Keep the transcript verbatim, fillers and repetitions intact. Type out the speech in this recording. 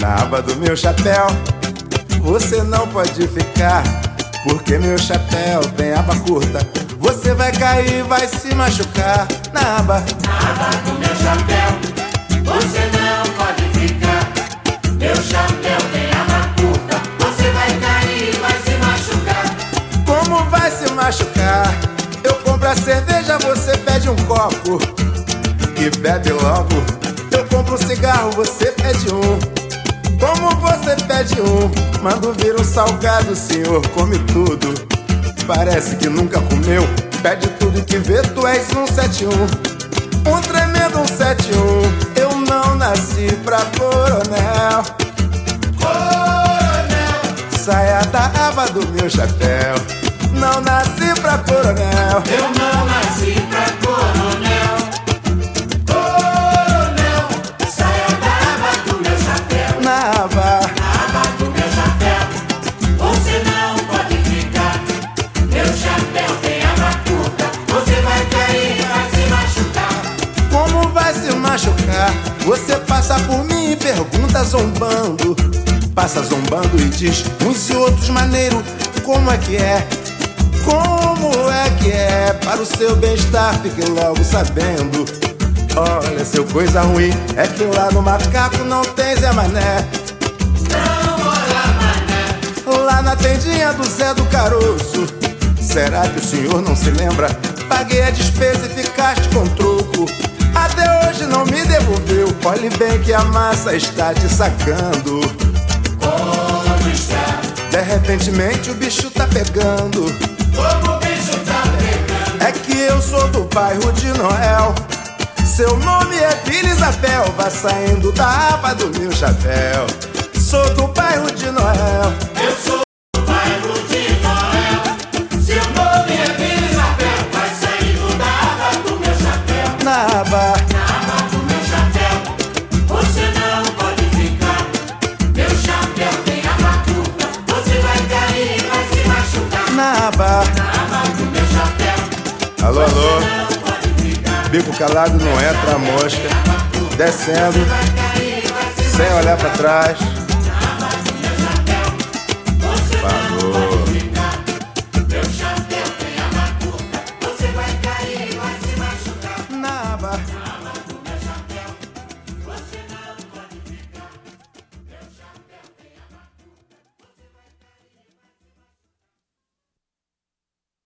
Na aba do meu chapéu você não pode ficar, porque meu chapéu tem aba curta. Você vai cair, vai se machucar. Na aba, na aba do meu chapéu você não pode ficar. Meu chapéu tem aba curta. Você vai cair, vai se machucar. Como vai se machucar? Eu compro a cerveja, você pede um copo e bebe logo. Eu compro um cigarro, você pede um. Como você pede um, mando vir um salgado, o senhor come tudo. Parece que nunca comeu. Pede tudo que vê, tu és um sete um. Um tremendo um sete um. Eu não nasci pra coronel. Coronel, saia da aba do meu chapéu. Não nasci pra coronel. eu não nasci pra coronel. Coronel, saia da aba do meu chapéu. Na aba, Na aba do meu chapéu você não pode ficar. Meu chapéu tem aba curta. Você vai cair, vai se machucar. como vai se machucar? Você passa por mim e pergunta zombando. Passa zombando e diz uns e outros maneiro. Como é que é? Como é que é? Para o seu bem-estar, fique logo sabendo. Olha, seu coisa ruim é que lá no macaco não tem Zé Mané. Não, olha, mané. Lá na tendinha do Zé do Caroço. Será que o senhor não se lembra? Paguei a despesa e ficaste com troco. Até hoje não me devolveu. Olhe bem que a massa está te sacando. Como está? De repentemente o bicho tá pegando. Como o bicho tá pegando? É que eu sou do bairro de Noel. Seu nome é Vila Isabel. Vá saindo da aba do meu chapéu. Sou do bairro de Noel. Eu sou do bairro de Noel. Seu nome é Vila Isabel. Vai saindo da aba do meu chapéu. Na aba, Na aba do meu chapéu você não pode ficar. Meu chapéu tem aba curta. Você vai cair, vai se machucar. na aba. Na aba do meu chapéu Alô, alô. não pode ficar. Bico calado não entra a mosca. Descendo, Vai cair, vai se sem olhar pra trás. Falou. Falou. Meu chapéu tem aba curta. Você vai cair, vai se machucar. Na aba.